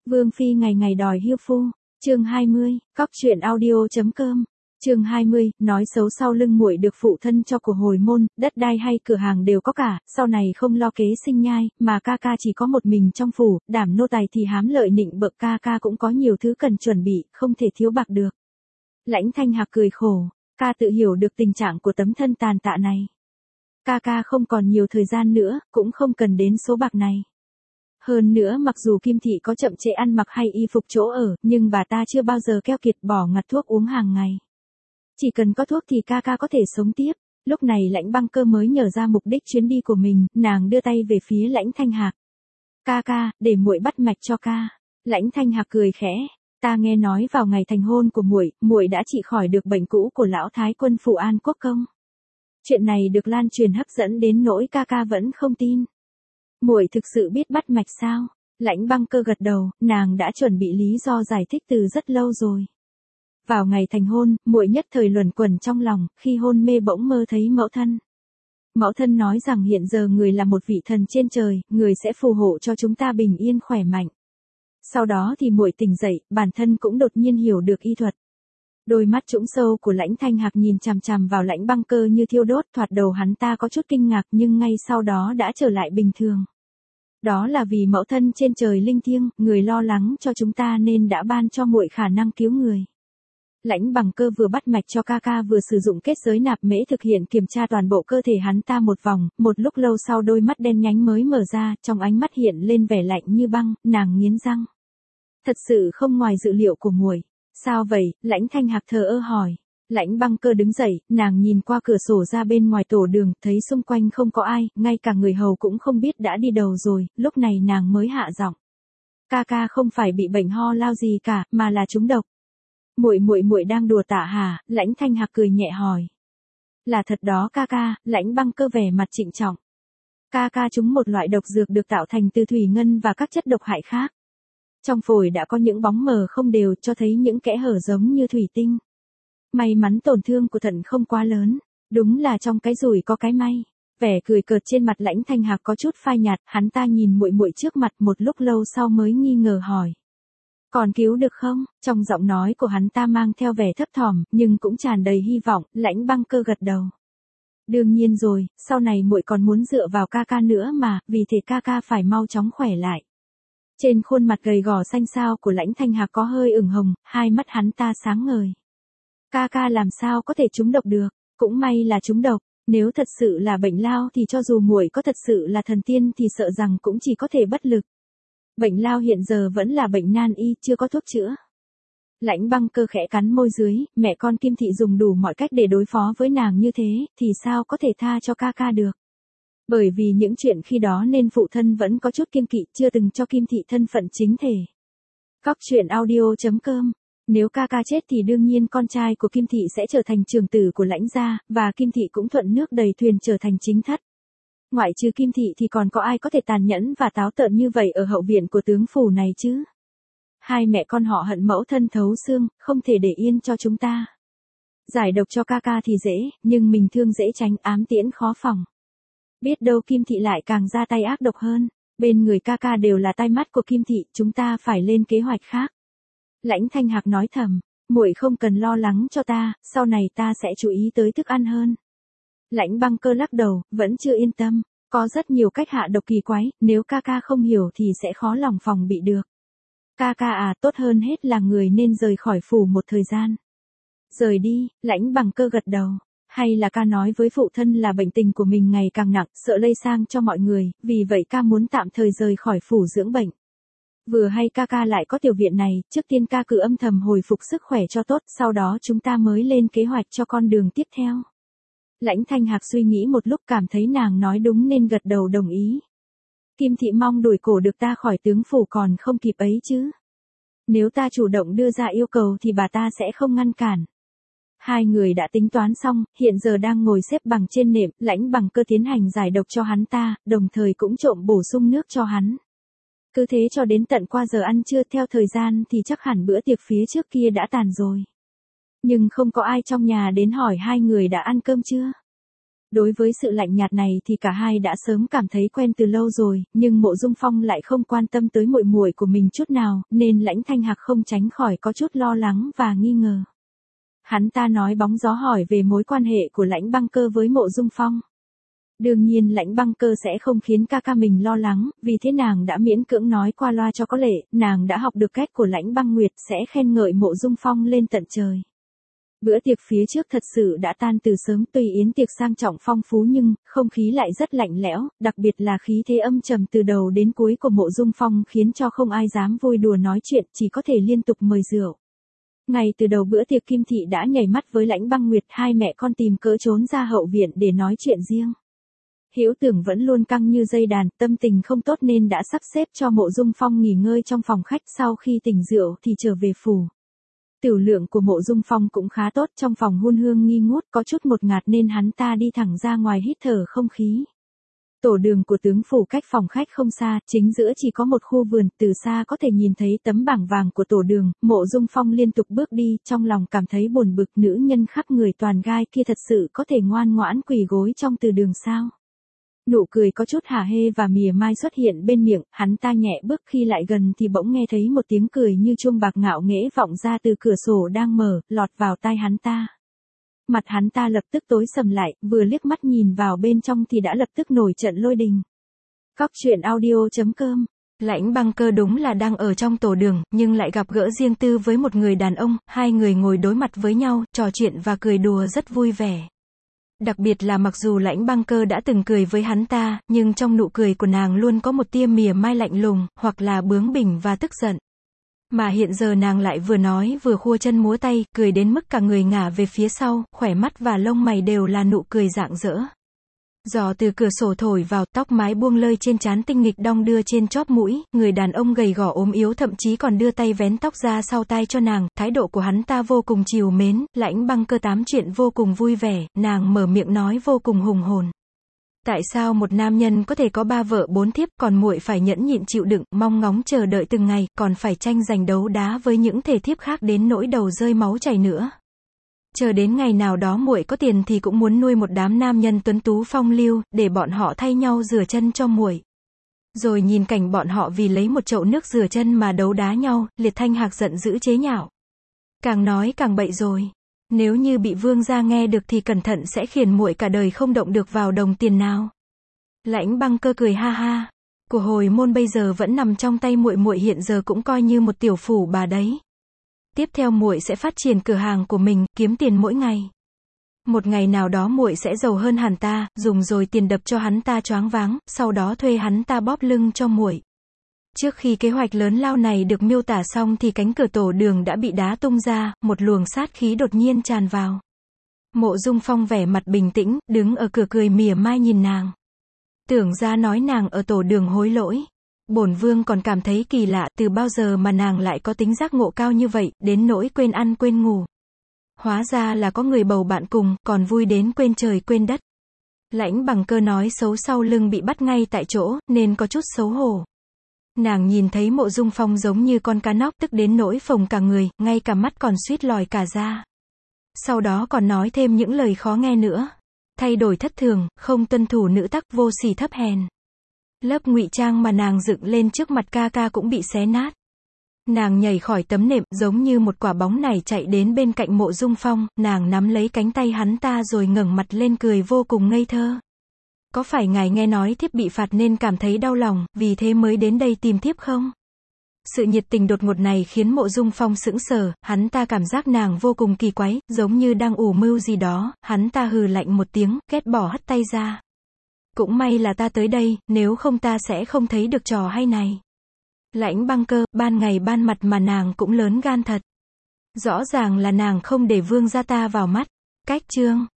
Vương phi ngày ngày đòi hiêu phu. Chương 20, cóc truyện audio.com. Chương 20, nói xấu sau lưng muội được phụ thân cho của hồi môn, đất đai hay cửa hàng đều có cả, sau này không lo kế sinh nhai, mà ca ca chỉ có một mình trong phủ, đảm nô tài thì hám lợi nịnh bợ, ca ca cũng có nhiều thứ cần chuẩn bị, không thể thiếu bạc được. Lãnh Thanh Hạc cười khổ, ca tự hiểu được tình trạng của tấm thân tàn tạ này. Ca ca không còn nhiều thời gian nữa, cũng không cần đến số bạc này. Hơn nữa mặc dù Kim Thị có chậm trễ ăn mặc hay y phục chỗ ở, nhưng bà ta chưa bao giờ keo kiệt bỏ ngặt thuốc uống hàng ngày. Chỉ cần có thuốc thì ca ca có thể sống tiếp. Lúc này Lãnh Băng Cơ mới nhớ ra mục đích chuyến đi của mình, nàng đưa tay về phía Lãnh Thanh Hạc. Ca ca, để muội bắt mạch cho ca. Lãnh Thanh Hạc cười khẽ, ta nghe nói vào ngày thành hôn của muội đã trị khỏi được bệnh cũ của lão thái quân phủ An Quốc công. Chuyện này được lan truyền hấp dẫn đến nỗi ca ca vẫn không tin. Muội thực sự biết bắt mạch sao? Lãnh Băng Cơ gật đầu, nàng đã chuẩn bị lý do giải thích từ rất lâu rồi. Vào ngày thành hôn, muội nhất thời luẩn quẩn trong lòng, khi hôn mê bỗng mơ thấy mẫu thân. Mẫu thân nói rằng hiện giờ người là một vị thần trên trời, người sẽ phù hộ cho chúng ta bình yên khỏe mạnh. Sau đó thì muội tỉnh dậy, bản thân cũng đột nhiên hiểu được y thuật. Đôi mắt trũng sâu của Lãnh Thanh Hạc nhìn chằm chằm vào Lãnh Băng Cơ như thiêu đốt, thoạt đầu hắn ta có chút kinh ngạc nhưng ngay sau đó đã trở lại bình thường. Đó là vì mẫu thân trên trời linh thiêng, người lo lắng cho chúng ta nên đã ban cho muội khả năng cứu người. Lãnh Băng Cơ vừa bắt mạch cho ca ca vừa sử dụng kết giới nạp mễ thực hiện kiểm tra toàn bộ cơ thể hắn ta một vòng, một lúc lâu sau đôi mắt đen nhánh mới mở ra, trong ánh mắt hiện lên vẻ lạnh như băng, nàng nghiến răng. Thật sự không ngoài dự liệu của muội. Sao vậy? Lãnh Thanh Hạc thờ ơ hỏi. Lãnh Băng Cơ đứng dậy, nàng nhìn qua cửa sổ ra bên ngoài tổ đường, thấy xung quanh không có ai, ngay cả người hầu cũng không biết đã đi đâu rồi, lúc này nàng mới hạ giọng. Ca ca không phải bị bệnh ho lao gì cả, mà là trúng độc. Muội đang đùa tạ hả? Lãnh Thanh Hạc cười nhẹ hỏi. Là thật đó ca ca. Lãnh Băng Cơ vẻ mặt trịnh trọng. Ca ca trúng một loại độc dược được tạo thành từ thủy ngân và các chất độc hại khác. Trong phổi đã có những bóng mờ không đều, cho thấy những kẽ hở giống như thủy tinh. May mắn tổn thương của thận không quá lớn, đúng là trong cái rủi có cái may. Vẻ cười cợt trên mặt Lãnh Thanh Hạc có chút phai nhạt, hắn ta nhìn muội trước mặt một lúc lâu sau mới nghi ngờ hỏi. Còn cứu được không? Trong giọng nói của hắn ta mang theo vẻ thấp thỏm, nhưng cũng tràn đầy hy vọng. Lãnh Băng Cơ gật đầu. Đương nhiên rồi, sau này muội còn muốn dựa vào ca ca nữa mà, vì thế ca ca phải mau chóng khỏe lại. Trên khuôn mặt gầy gò xanh xao của Lãnh Thanh Hạc có hơi ửng hồng, hai mắt hắn ta sáng ngời. Ca ca làm sao có thể trúng độc được, cũng may là trúng độc, nếu thật sự là bệnh lao thì cho dù muội có thật sự là thần tiên thì sợ rằng cũng chỉ có thể bất lực. Bệnh lao hiện giờ vẫn là bệnh nan y, chưa có thuốc chữa. Lãnh Băng Cơ khẽ cắn môi dưới, mẹ con Kim Thị dùng đủ mọi cách để đối phó với nàng như thế, thì sao có thể tha cho ca ca được. Bởi vì những chuyện khi đó nên phụ thân vẫn có chút kiêng kỵ, chưa từng cho Kim Thị thân phận chính thể. cóc truyện audio.com. Nếu ca ca chết thì đương nhiên con trai của Kim Thị sẽ trở thành trưởng tử của Lãnh gia, và Kim Thị cũng thuận nước đầy thuyền trở thành chính thất. Ngoại trừ Kim Thị thì còn có ai có thể tàn nhẫn và táo tợn như vậy ở hậu viện của tướng phủ này chứ? Hai mẹ con họ hận mẫu thân thấu xương, không thể để yên cho chúng ta. Giải độc cho ca ca thì dễ, nhưng mình thương dễ tránh, ám tiễn khó phòng. Biết đâu Kim Thị lại càng ra tay ác độc hơn. Bên người ca ca đều là tai mắt của Kim Thị, chúng ta phải lên kế hoạch khác. Lãnh Thanh Hạc nói thầm, muội không cần lo lắng cho ta, sau này ta sẽ chú ý tới thức ăn hơn. Lãnh Băng Cơ lắc đầu, vẫn chưa yên tâm, có rất nhiều cách hạ độc kỳ quái, nếu ca ca không hiểu thì sẽ khó lòng phòng bị được. Ca ca à, tốt hơn hết là người nên rời khỏi phủ một thời gian. Rời đi, Lãnh Băng Cơ gật đầu. Hay là ca nói với phụ thân là bệnh tình của mình ngày càng nặng, sợ lây sang cho mọi người, vì vậy ca muốn tạm thời rời khỏi phủ dưỡng bệnh. Vừa hay ca ca lại có tiểu viện này, trước tiên ca cứ âm thầm hồi phục sức khỏe cho tốt, sau đó chúng ta mới lên kế hoạch cho con đường tiếp theo. Lãnh Thanh Hạc suy nghĩ một lúc cảm thấy nàng nói đúng nên gật đầu đồng ý. Kim Thị mong đuổi cổ được ta khỏi tướng phủ còn không kịp ấy chứ. Nếu ta chủ động đưa ra yêu cầu thì bà ta sẽ không ngăn cản. Hai người đã tính toán xong, hiện giờ đang ngồi xếp bằng trên nệm, Lãnh Băng Cơ tiến hành giải độc cho hắn ta, đồng thời cũng trộm bổ sung nước cho hắn. Cứ thế cho đến tận qua giờ ăn trưa, theo thời gian thì chắc hẳn bữa tiệc phía trước kia đã tàn rồi. Nhưng không có ai trong nhà đến hỏi hai người đã ăn cơm chưa. Đối với sự lạnh nhạt này thì cả hai đã sớm cảm thấy quen từ lâu rồi, nhưng Mộ Dung Phong lại không quan tâm tới muội muội của mình chút nào, nên Lãnh Thanh Hạc không tránh khỏi có chút lo lắng và nghi ngờ. Hắn ta nói bóng gió hỏi về mối quan hệ của Lãnh Băng Cơ với Mộ Dung Phong. Đương nhiên Lãnh Băng Cơ sẽ không khiến ca ca mình lo lắng, vì thế nàng đã miễn cưỡng nói qua loa cho có lệ, nàng đã học được cách của Lãnh Băng Nguyệt sẽ khen ngợi Mộ Dung Phong lên tận trời. Bữa tiệc phía trước thật sự đã tan từ sớm, tuy yến tiệc sang trọng phong phú nhưng không khí lại rất lạnh lẽo, đặc biệt là khí thế âm trầm từ đầu đến cuối của Mộ Dung Phong khiến cho không ai dám vui đùa nói chuyện, chỉ có thể liên tục mời rượu. Ngay từ đầu bữa tiệc Kim Thị đã nhảy mắt với Lãnh Băng Nguyệt, hai mẹ con tìm cớ trốn ra hậu viện để nói chuyện riêng. Hữu Tưởng vẫn luôn căng như dây đàn, tâm tình không tốt nên đã sắp xếp cho Mộ Dung Phong nghỉ ngơi trong phòng khách, sau khi tỉnh rượu thì trở về phủ. Tiểu lượng của Mộ Dung Phong cũng khá tốt, trong phòng hun hương nghi ngút có chút ngột ngạt nên hắn ta đi thẳng ra ngoài hít thở không khí. Tổ đường của tướng phủ cách phòng khách không xa, chính giữa chỉ có một khu vườn, từ xa có thể nhìn thấy tấm bảng vàng của tổ đường. Mộ Dung Phong liên tục bước đi, trong lòng cảm thấy buồn bực, nữ nhân khắp người toàn gai kia thật sự có thể ngoan ngoãn quỳ gối trong từ đường sao? Nụ cười có chút hả hê và mỉa mai xuất hiện bên miệng, hắn ta nhẹ bước, khi lại gần thì bỗng nghe thấy một tiếng cười như chuông bạc ngạo nghễ vọng ra từ cửa sổ đang mở, lọt vào tai hắn ta. Mặt hắn ta lập tức tối sầm lại, vừa liếc mắt nhìn vào bên trong thì đã lập tức nổi trận lôi đình. Cóc truyện audio.com. Lãnh Băng Cơ đúng là đang ở trong tổ đường, nhưng lại gặp gỡ riêng tư với một người đàn ông, hai người ngồi đối mặt với nhau, trò chuyện và cười đùa rất vui vẻ. Đặc biệt là mặc dù Lãnh Băng Cơ đã từng cười với hắn ta, nhưng trong nụ cười của nàng luôn có một tia mỉa mai lạnh lùng, hoặc là bướng bỉnh và tức giận. Mà hiện giờ nàng lại vừa nói vừa khua chân múa tay, cười đến mức cả người ngả về phía sau, khóe mắt và lông mày đều là nụ cười rạng rỡ. Gió từ cửa sổ thổi vào, tóc mái buông lơi trên trán tinh nghịch đong đưa trên chóp mũi, người đàn ông gầy gò ốm yếu thậm chí còn đưa tay vén tóc ra sau tai cho nàng, thái độ của hắn ta vô cùng trìu mến. Lãnh Băng Cơ tám chuyện vô cùng vui vẻ, nàng mở miệng nói vô cùng hùng hồn. Tại sao một nam nhân có thể có 3 vợ 4 thiếp, còn muội phải nhẫn nhịn chịu đựng, mong ngóng chờ đợi từng ngày, còn phải tranh giành đấu đá với những thể thiếp khác đến nỗi đầu rơi máu chảy nữa. Chờ đến ngày nào đó muội có tiền thì cũng muốn nuôi một đám nam nhân tuấn tú phong lưu, để bọn họ thay nhau rửa chân cho muội. Rồi nhìn cảnh bọn họ vì lấy một chậu nước rửa chân mà đấu đá nhau, Liệt Thanh Hạc giận dữ chế nhạo. Càng nói càng bậy rồi. Nếu như bị vương gia nghe được thì cẩn thận sẽ khiến muội cả đời không động được vào đồng tiền nào. Lãnh Băng Cơ cười ha ha. Của hồi môn bây giờ vẫn nằm trong tay muội, muội hiện giờ cũng coi như một tiểu phủ bà đấy. Tiếp theo muội sẽ phát triển cửa hàng của mình, kiếm tiền mỗi ngày. Một ngày nào đó muội sẽ giàu hơn hắn ta, dùng rồi tiền đập cho hắn ta choáng váng, sau đó thuê hắn ta bóp lưng cho muội. Trước khi kế hoạch lớn lao này được miêu tả xong thì cánh cửa tổ đường đã bị đá tung ra, một luồng sát khí đột nhiên tràn vào. Mộ Dung Phong vẻ mặt bình tĩnh, đứng ở cửa cười mỉa mai nhìn nàng. Tưởng ra nói nàng ở tổ đường hối lỗi. Bổn vương còn cảm thấy kỳ lạ, từ bao giờ mà nàng lại có tính giác ngộ cao như vậy, đến nỗi quên ăn quên ngủ. Hóa ra là có người bầu bạn cùng, còn vui đến quên trời quên đất. Lãnh Băng Cơ nói xấu sau lưng bị bắt ngay tại chỗ, nên có chút xấu hổ. Nàng nhìn thấy Mộ Dung Phong giống như con cá nóc, tức đến nỗi phồng cả người, ngay cả mắt còn suýt lòi cả ra. Sau đó còn nói thêm những lời khó nghe nữa. Thay đổi thất thường, không tuân thủ nữ tắc, vô sỉ thấp hèn. Lớp ngụy trang mà nàng dựng lên trước mặt ca ca cũng bị xé nát. Nàng nhảy khỏi tấm nệm, giống như một quả bóng nảy chạy đến bên cạnh Mộ Dung Phong, nàng nắm lấy cánh tay hắn ta rồi ngẩng mặt lên cười vô cùng ngây thơ. Có phải ngài nghe nói thiếp bị phạt nên cảm thấy đau lòng, vì thế mới đến đây tìm thiếp không? Sự nhiệt tình đột ngột này khiến Mộ Dung Phong sững sờ, hắn ta cảm giác nàng vô cùng kỳ quái, giống như đang ủ mưu gì đó, hắn ta hừ lạnh một tiếng, ghét bỏ hất tay ra. Cũng may là ta tới đây, nếu không ta sẽ không thấy được trò hay này. Lãnh Băng Cơ, ban ngày ban mặt mà nàng cũng lớn gan thật. Rõ ràng là nàng không để vương gia ta vào mắt. Cách chương